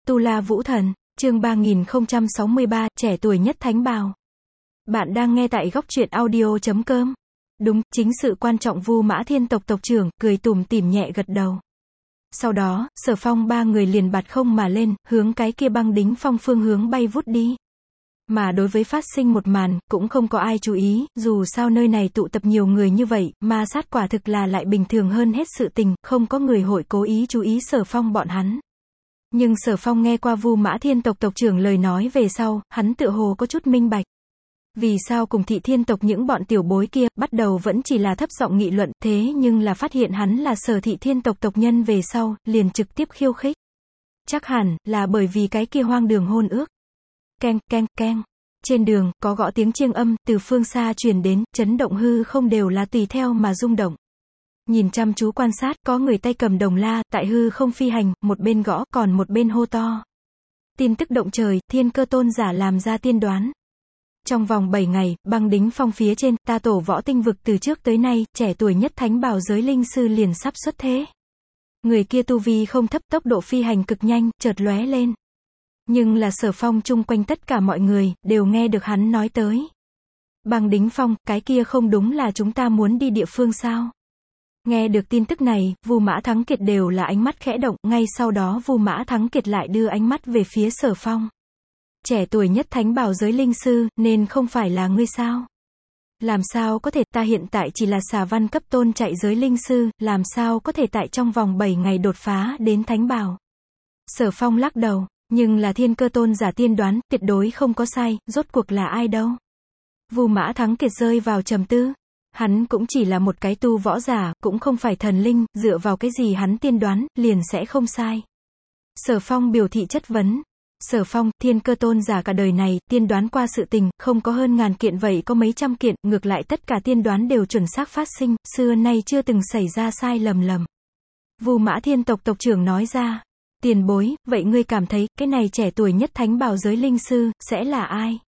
Tu La Vũ Thần, chương 3063, trẻ tuổi nhất thánh bào. Bạn đang nghe tại góc truyện audio.com. Đúng, chính sự quan trọng. Vu Mã Thiên tộc tộc trưởng, cười tủm tỉm nhẹ gật đầu. Sau đó, Sở Phong ba người liền bạt không mà lên, hướng cái kia băng đính phong phương hướng bay vút đi. Mà đối với phát sinh một màn, cũng không có ai chú ý, dù sao nơi này tụ tập nhiều người như vậy, ma sát quả thực là lại bình thường hơn hết sự tình, không có người hội cố ý chú ý Sở Phong bọn hắn. Nhưng Sở Phong nghe qua Vu Mã Thiên tộc tộc trưởng lời nói về sau, hắn tựa hồ có chút minh bạch. Vì sao cùng Thị Thiên tộc những bọn tiểu bối kia, bắt đầu vẫn chỉ là thấp giọng nghị luận, thế nhưng là phát hiện hắn là Sở Thị Thiên tộc tộc nhân về sau, liền trực tiếp khiêu khích. Chắc hẳn, là bởi vì cái kia hoang đường hôn ước. Keng, keng, keng. Trên đường, có gõ tiếng chiêng âm, từ phương xa truyền đến, chấn động hư không đều là tùy theo mà rung động. Nhìn chăm chú quan sát, có người tay cầm đồng la, tại hư không phi hành, một bên gõ, còn một bên hô to. Tin tức động trời, Thiên Cơ Tôn giả làm ra tiên đoán. Trong vòng 7 ngày, băng đính phong phía trên, ta tổ võ tinh vực từ trước tới nay, trẻ tuổi nhất thánh bào giới linh sư liền sắp xuất thế. Người kia tu vi không thấp, tốc độ phi hành cực nhanh, chợt lóe lên. Nhưng là Sở Phong chung quanh tất cả mọi người, đều nghe được hắn nói tới. Băng đính phong, cái kia không đúng là chúng ta muốn đi địa phương sao? Nghe được tin tức này, Vu Mã Thắng Kiệt đều là ánh mắt khẽ động, ngay sau đó Vu Mã Thắng Kiệt lại đưa ánh mắt về phía Sở Phong. Trẻ tuổi nhất thánh bào giới linh sư, nên không phải là ngươi sao? Làm sao có thể, ta hiện tại chỉ là xà văn cấp tôn chạy giới linh sư, làm sao có thể tại trong vòng 7 ngày đột phá đến thánh bào? Sở Phong lắc đầu, nhưng là Thiên Cơ Tôn giả tiên đoán, tuyệt đối không có sai, rốt cuộc là ai đâu? Vu Mã Thắng Kiệt rơi vào trầm tư. Hắn cũng chỉ là một cái tu võ giả, cũng không phải thần linh, dựa vào cái gì hắn tiên đoán, liền sẽ không sai. Sở Phong biểu thị chất vấn. Sở Phong, Thiên Cơ Tôn giả cả đời này, tiên đoán qua sự tình, không có hơn ngàn kiện vậy có mấy trăm kiện, ngược lại tất cả tiên đoán đều chuẩn xác phát sinh, xưa nay chưa từng xảy ra sai lầm. Vu Mã Thiên tộc tộc trưởng nói ra. Tiền bối, vậy ngươi cảm thấy, cái này trẻ tuổi nhất thánh bào giới linh sư, sẽ là ai?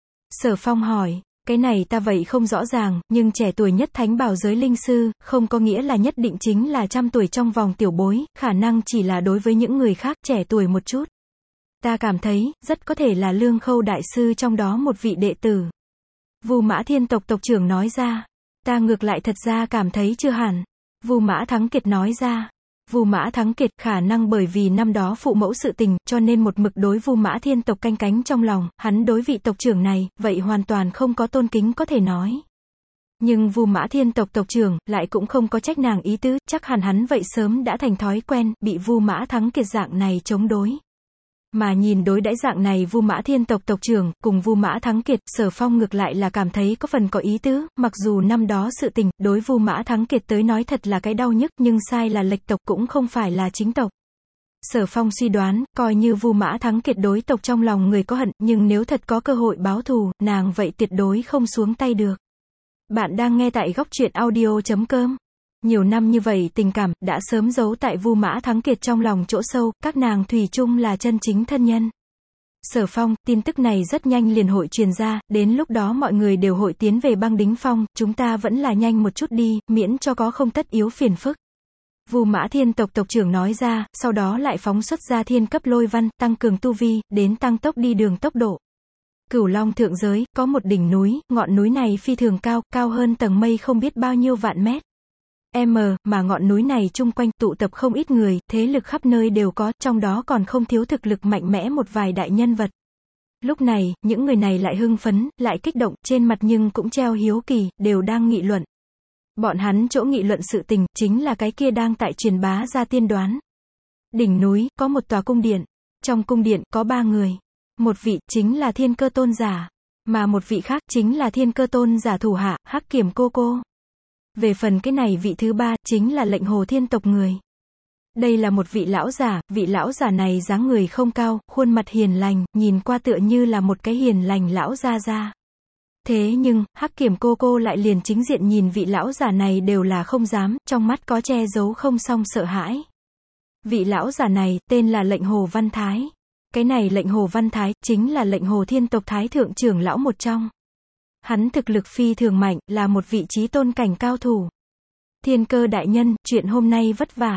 Sở Phong hỏi. Cái này ta vậy không rõ ràng, nhưng trẻ tuổi nhất thánh bào giới linh sư, không có nghĩa là nhất định chính là trăm tuổi trong vòng tiểu bối, khả năng chỉ là đối với những người khác trẻ tuổi một chút. Ta cảm thấy, rất có thể là Lương Khâu đại sư trong đó một vị đệ tử. Vu Mã Thiên tộc tộc trưởng nói ra. Ta ngược lại thật ra cảm thấy chưa hẳn. Vu Mã Thắng Kiệt nói ra. Vu Mã Thắng Kiệt khả năng bởi vì năm đó phụ mẫu sự tình, cho nên một mực đối Vu Mã Thiên tộc canh cánh trong lòng, hắn đối vị tộc trưởng này, vậy hoàn toàn không có tôn kính có thể nói. Nhưng Vu Mã Thiên tộc tộc trưởng, lại cũng không có trách nàng ý tứ, chắc hẳn hắn vậy sớm đã thành thói quen, bị Vu Mã Thắng Kiệt dạng này chống đối. Mà nhìn đối đãi dạng này Vu Mã Thiên tộc tộc trưởng, cùng Vu Mã Thắng Kiệt, Sở Phong ngược lại là cảm thấy có phần có ý tứ, mặc dù năm đó sự tình, đối Vu Mã Thắng Kiệt tới nói thật là cái đau nhức, nhưng sai là lệch tộc cũng không phải là chính tộc. Sở Phong suy đoán, coi như Vu Mã Thắng Kiệt đối tộc trong lòng người có hận, nhưng nếu thật có cơ hội báo thù, nàng vậy tuyệt đối không xuống tay được. Bạn đang nghe tại góc truyện audio.com. Nhiều năm như vậy tình cảm, đã sớm giấu tại Vu Mã Thắng Kiệt trong lòng chỗ sâu, các nàng thủy chung là chân chính thân nhân. Sở Phong, tin tức này rất nhanh liền hội truyền ra, đến lúc đó mọi người đều hội tiến về băng đính phong, chúng ta vẫn là nhanh một chút đi, miễn cho có không tất yếu phiền phức. Vu Mã Thiên tộc tộc trưởng nói ra, sau đó lại phóng xuất ra thiên cấp lôi văn, tăng cường tu vi, đến tăng tốc đi đường tốc độ. Cửu Long thượng giới, có một đỉnh núi, ngọn núi này phi thường cao, cao hơn tầng mây không biết bao nhiêu vạn mét. Mà ngọn núi này chung quanh tụ tập không ít người, thế lực khắp nơi đều có, trong đó còn không thiếu thực lực mạnh mẽ một vài đại nhân vật. Lúc này, những người này lại hưng phấn, lại kích động, trên mặt nhưng cũng treo hiếu kỳ, đều đang nghị luận. Bọn hắn chỗ nghị luận sự tình, chính là cái kia đang tại truyền bá ra tiên đoán. Đỉnh núi, có một tòa cung điện. Trong cung điện, có 3 người. Một vị, chính là Thiên Cơ Tôn giả. Mà một vị khác, chính là Thiên Cơ Tôn giả thủ hạ, Hắc Kiểm cô. Về phần cái này vị thứ 3, chính là Lệnh Hồ Thiên tộc người. Đây là một vị lão giả này dáng người không cao, khuôn mặt hiền lành, nhìn qua tựa như là một cái hiền lành lão gia gia. Thế nhưng, Hắc Kiểm cô lại liền chính diện nhìn vị lão giả này đều là không dám, trong mắt có che giấu không xong sợ hãi. Vị lão giả này, tên là Lệnh Hồ Văn Thái. Cái này Lệnh Hồ Văn Thái, chính là Lệnh Hồ Thiên tộc Thái thượng trưởng lão một trong. Hắn thực lực phi thường mạnh, là một vị trí tôn cảnh cao thủ. Thiên Cơ đại nhân, chuyện hôm nay vất vả.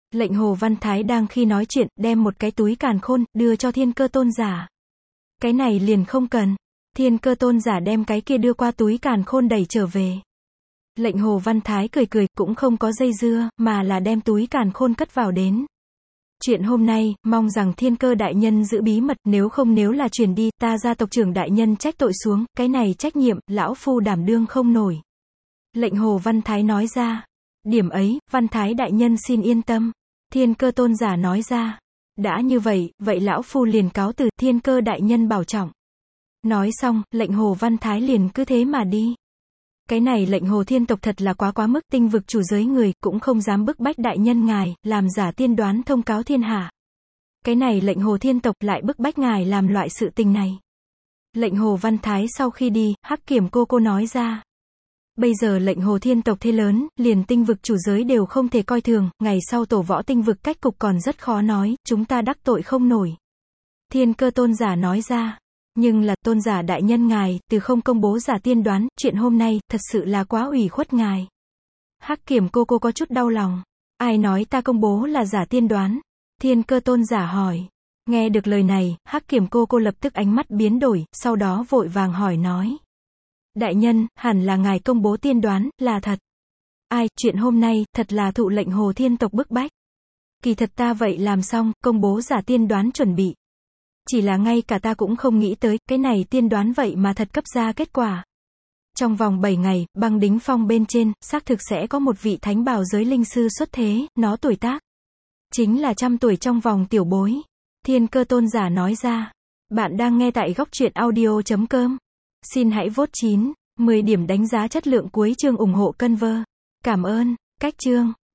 Lệnh Hồ Văn Thái đang khi nói chuyện, đem một cái túi càn khôn, đưa cho Thiên Cơ Tôn giả. Cái này liền không cần. Thiên Cơ Tôn giả đem cái kia đưa qua túi càn khôn đẩy trở về. Lệnh Hồ Văn Thái cười cười, cũng không có dây dưa, mà là đem túi càn khôn cất vào đến. Chuyện hôm nay, mong rằng Thiên Cơ đại nhân giữ bí mật, nếu là truyền đi, ta gia tộc trưởng đại nhân trách tội xuống, cái này trách nhiệm, lão phu đảm đương không nổi. Lệnh Hồ Văn Thái nói ra. Điểm ấy, Văn Thái đại nhân xin yên tâm. Thiên Cơ Tôn giả nói ra. Đã như vậy, vậy lão phu liền cáo từ, Thiên Cơ đại nhân bảo trọng. Nói xong, lệnh Hồ Văn Thái liền cứ thế mà đi. Cái này lệnh Hồ Thiên tộc thật là quá mức, tinh vực chủ giới người, cũng không dám bức bách đại nhân ngài, làm giả tiên đoán thông cáo thiên hạ. Cái này lệnh Hồ Thiên tộc lại bức bách ngài làm loại sự tình này. Lệnh Hồ Văn Thái sau khi đi, Hắc Kiểm cô nói ra. Bây giờ lệnh Hồ Thiên tộc thế lớn, liền tinh vực chủ giới đều không thể coi thường, ngày sau tổ võ tinh vực cách cục còn rất khó nói, chúng ta đắc tội không nổi. Thiên Cơ Tôn giả nói ra. Nhưng là, tôn giả đại nhân ngài, từ không công bố giả tiên đoán, chuyện hôm nay, thật sự là quá ủy khuất ngài. Hắc Kiểm cô có chút đau lòng. Ai nói ta công bố là giả tiên đoán? Thiên Cơ Tôn giả hỏi. Nghe được lời này, Hắc Kiểm cô lập tức ánh mắt biến đổi, sau đó vội vàng hỏi nói. Đại nhân, hẳn là ngài công bố tiên đoán, là thật. Ai, chuyện hôm nay, thật là thụ lệnh Hồ Thiên tộc bức bách. Kỳ thật ta vậy làm xong, công bố giả tiên đoán chuẩn bị. Chỉ là ngay cả ta cũng không nghĩ tới, cái này tiên đoán vậy mà thật cấp ra kết quả. Trong vòng 7 ngày, băng đính phong bên trên, xác thực sẽ có một vị thánh bào giới linh sư xuất thế, nó tuổi tác. Chính là 100 tuổi trong vòng tiểu bối. Thiên Cơ Tôn giả nói ra. Bạn đang nghe tại góc truyện audio.com. Xin hãy vote 9, 10 điểm đánh giá chất lượng cuối chương ủng hộ Conver. Cảm ơn. Cách chương.